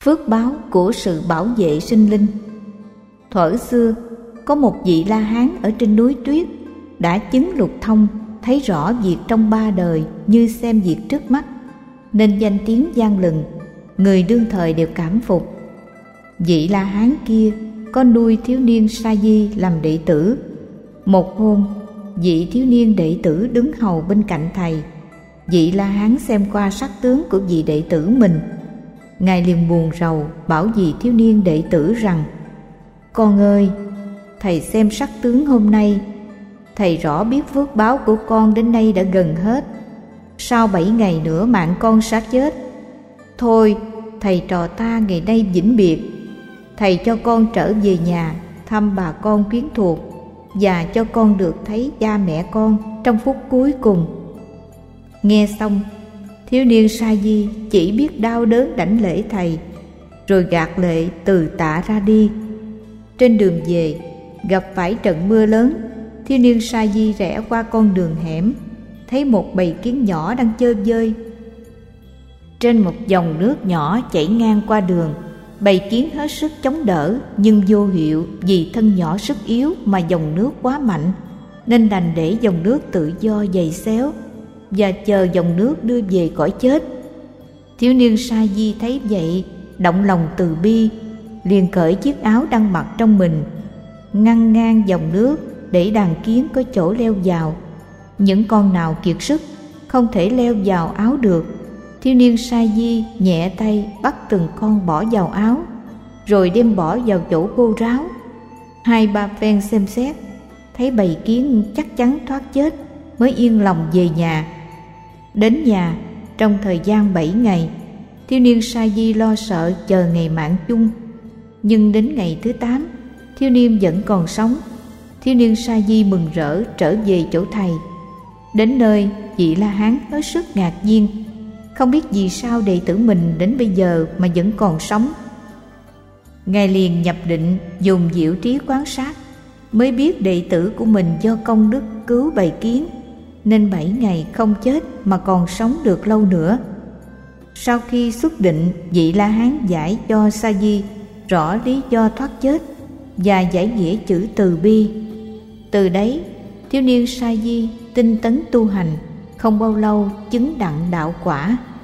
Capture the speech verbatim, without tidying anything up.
Phước báo của sự bảo vệ sinh linh. Thuở xưa, có một vị La Hán ở trên núi Tuyết đã chứng lục thông, thấy rõ việc trong ba đời như xem việc trước mắt, nên danh tiếng vang lừng, người đương thời đều cảm phục. Vị La Hán kia có nuôi thiếu niên Sa Di làm đệ tử. Một hôm, vị thiếu niên đệ tử đứng hầu bên cạnh thầy. Vị La Hán xem qua sắc tướng của vị đệ tử mình. Ngài liền buồn rầu bảo vị thiếu niên đệ tử rằng: "Con ơi, thầy xem sắc tướng hôm nay, thầy rõ biết phước báo của con đến nay đã gần hết. Sau bảy ngày nữa mạng con sẽ chết. Thôi, thầy trò ta ngày nay vĩnh biệt. Thầy cho con trở về nhà thăm bà con quyến thuộc, và cho con được thấy cha mẹ con trong phút cuối cùng." Nghe xong, thiếu niên Sa Di chỉ biết đau đớn đảnh lễ thầy, rồi gạt lệ từ tạ ra đi. Trên đường về, gặp phải trận mưa lớn. Thiếu niên Sa Di rẽ qua con đường hẻm, thấy một bầy kiến nhỏ đang chơi vơi trên một dòng nước nhỏ chảy ngang qua đường. Bầy kiến hết sức chống đỡ nhưng vô hiệu, vì thân nhỏ sức yếu mà dòng nước quá mạnh, nên đành để dòng nước tự do giày xéo và chờ dòng nước đưa về cõi chết. Thiếu niên Sa Di thấy vậy, động lòng từ bi, liền cởi chiếc áo đang mặc trong mình, ngăn ngang dòng nước để đàn kiến có chỗ leo vào. Những con nào kiệt sức không thể leo vào áo được, thiếu niên Sa Di nhẹ tay bắt từng con bỏ vào áo, rồi đem bỏ vào chỗ khô ráo. Hai ba phen xem xét, thấy bầy kiến chắc chắn thoát chết, mới yên lòng về nhà. Đến nhà, trong thời gian bảy ngày, thiếu niên Sa Di lo sợ chờ ngày mạng chung. Nhưng đến ngày thứ tám, thiếu niên vẫn còn sống. Thiếu niên Sa Di mừng rỡ trở về chỗ thầy. Đến nơi, vị La Hán hết sức ngạc nhiên, không biết vì sao đệ tử mình đến bây giờ mà vẫn còn sống. Ngài liền nhập định, dùng diệu trí quan sát, mới biết đệ tử của mình do công đức cứu bầy kiến, nên bảy ngày không chết mà còn sống được lâu nữa. Sau khi xuất định, vị La Hán giải cho Sa Di rõ lý do thoát chết và giải nghĩa chữ từ bi. Từ đấy, thiếu niên Sa Di tinh tấn tu hành, không bao lâu chứng đặng đạo quả.